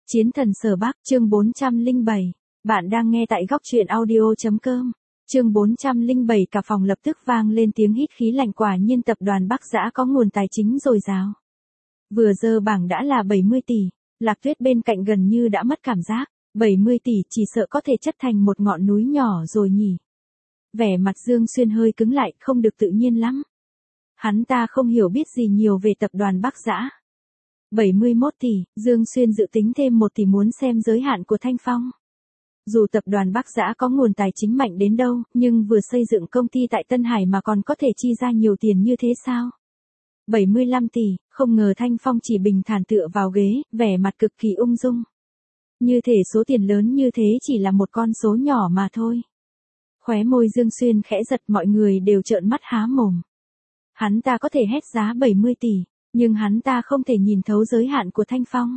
Chiến thần Sở Bắc, chương 407. Bạn đang nghe tại góc truyện audio.com. Chương 407, cả phòng lập tức vang lên tiếng hít khí lạnh, quả nhiên tập đoàn Bắc Dã có nguồn tài chính dồi dào. Vừa dơ bảng đã là 70 tỷ, Lạc Tuyết bên cạnh gần như đã mất cảm giác, 70 tỷ chỉ sợ có thể chất thành một ngọn núi nhỏ rồi nhỉ. Vẻ mặt Dương Xuyên hơi cứng lại, không được tự nhiên lắm. Hắn ta không hiểu biết gì nhiều về tập đoàn Bắc Dã. 71 tỷ, Dương Xuyên dự tính thêm 1 tỷ muốn xem giới hạn của Thanh Phong. Dù tập đoàn Bắc Dã có nguồn tài chính mạnh đến đâu, nhưng vừa xây dựng công ty tại Tân Hải mà còn có thể chi ra nhiều tiền như thế sao? 75 tỷ, không ngờ Thanh Phong chỉ bình thản tựa vào ghế, vẻ mặt cực kỳ ung dung. Như thể số tiền lớn như thế chỉ là một con số nhỏ mà thôi. Khóe môi Dương Xuyên khẽ giật, mọi người đều trợn mắt há mồm. Hắn ta có thể hét giá 70 tỷ. Nhưng hắn ta không thể nhìn thấu giới hạn của Thanh Phong.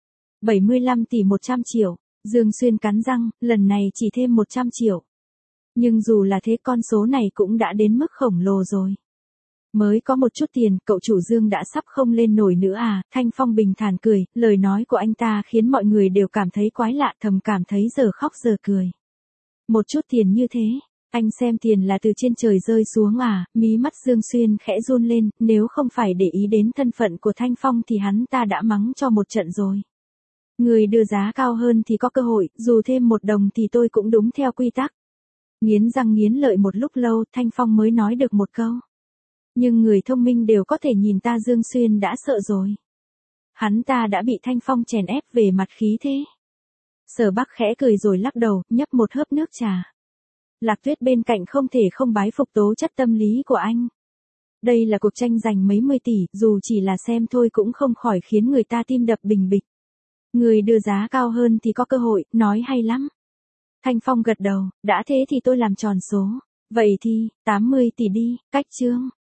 75 tỷ 100 triệu, Dương Xuyên cắn răng, lần này chỉ thêm 100 triệu. Nhưng dù là thế con số này cũng đã đến mức khổng lồ rồi. Mới có một chút tiền, cậu chủ Dương đã sắp không lên nổi nữa à? Thanh Phong bình thản cười, lời nói của anh ta khiến mọi người đều cảm thấy quái lạ, thầm cảm thấy giờ khóc giờ cười. Một chút tiền như thế. Anh xem tiền là từ trên trời rơi xuống à? Mí mắt Dương Xuyên khẽ run lên, nếu không phải để ý đến thân phận của Thanh Phong thì hắn ta đã mắng cho một trận rồi. Người đưa giá cao hơn thì có cơ hội, dù thêm 1 đồng thì tôi cũng đúng theo quy tắc. Nghiến răng nghiến lợi một lúc lâu, Thanh Phong mới nói được một câu. Nhưng người thông minh đều có thể nhìn ta, Dương Xuyên đã sợ rồi. Hắn ta đã bị Thanh Phong chèn ép về mặt khí thế. Sở Bắc khẽ cười rồi lắc đầu, nhấp một hớp nước trà. Lạc Tuyết bên cạnh không thể không bái phục tố chất tâm lý của anh. Đây là cuộc tranh giành mấy 10 tỷ, dù chỉ là xem thôi cũng không khỏi khiến người ta tim đập bình bịch. Người đưa giá cao hơn thì có cơ hội, nói hay lắm. Thanh Phong gật đầu, đã thế thì tôi làm tròn số. Vậy thì, 80 tỷ đi, cách chương.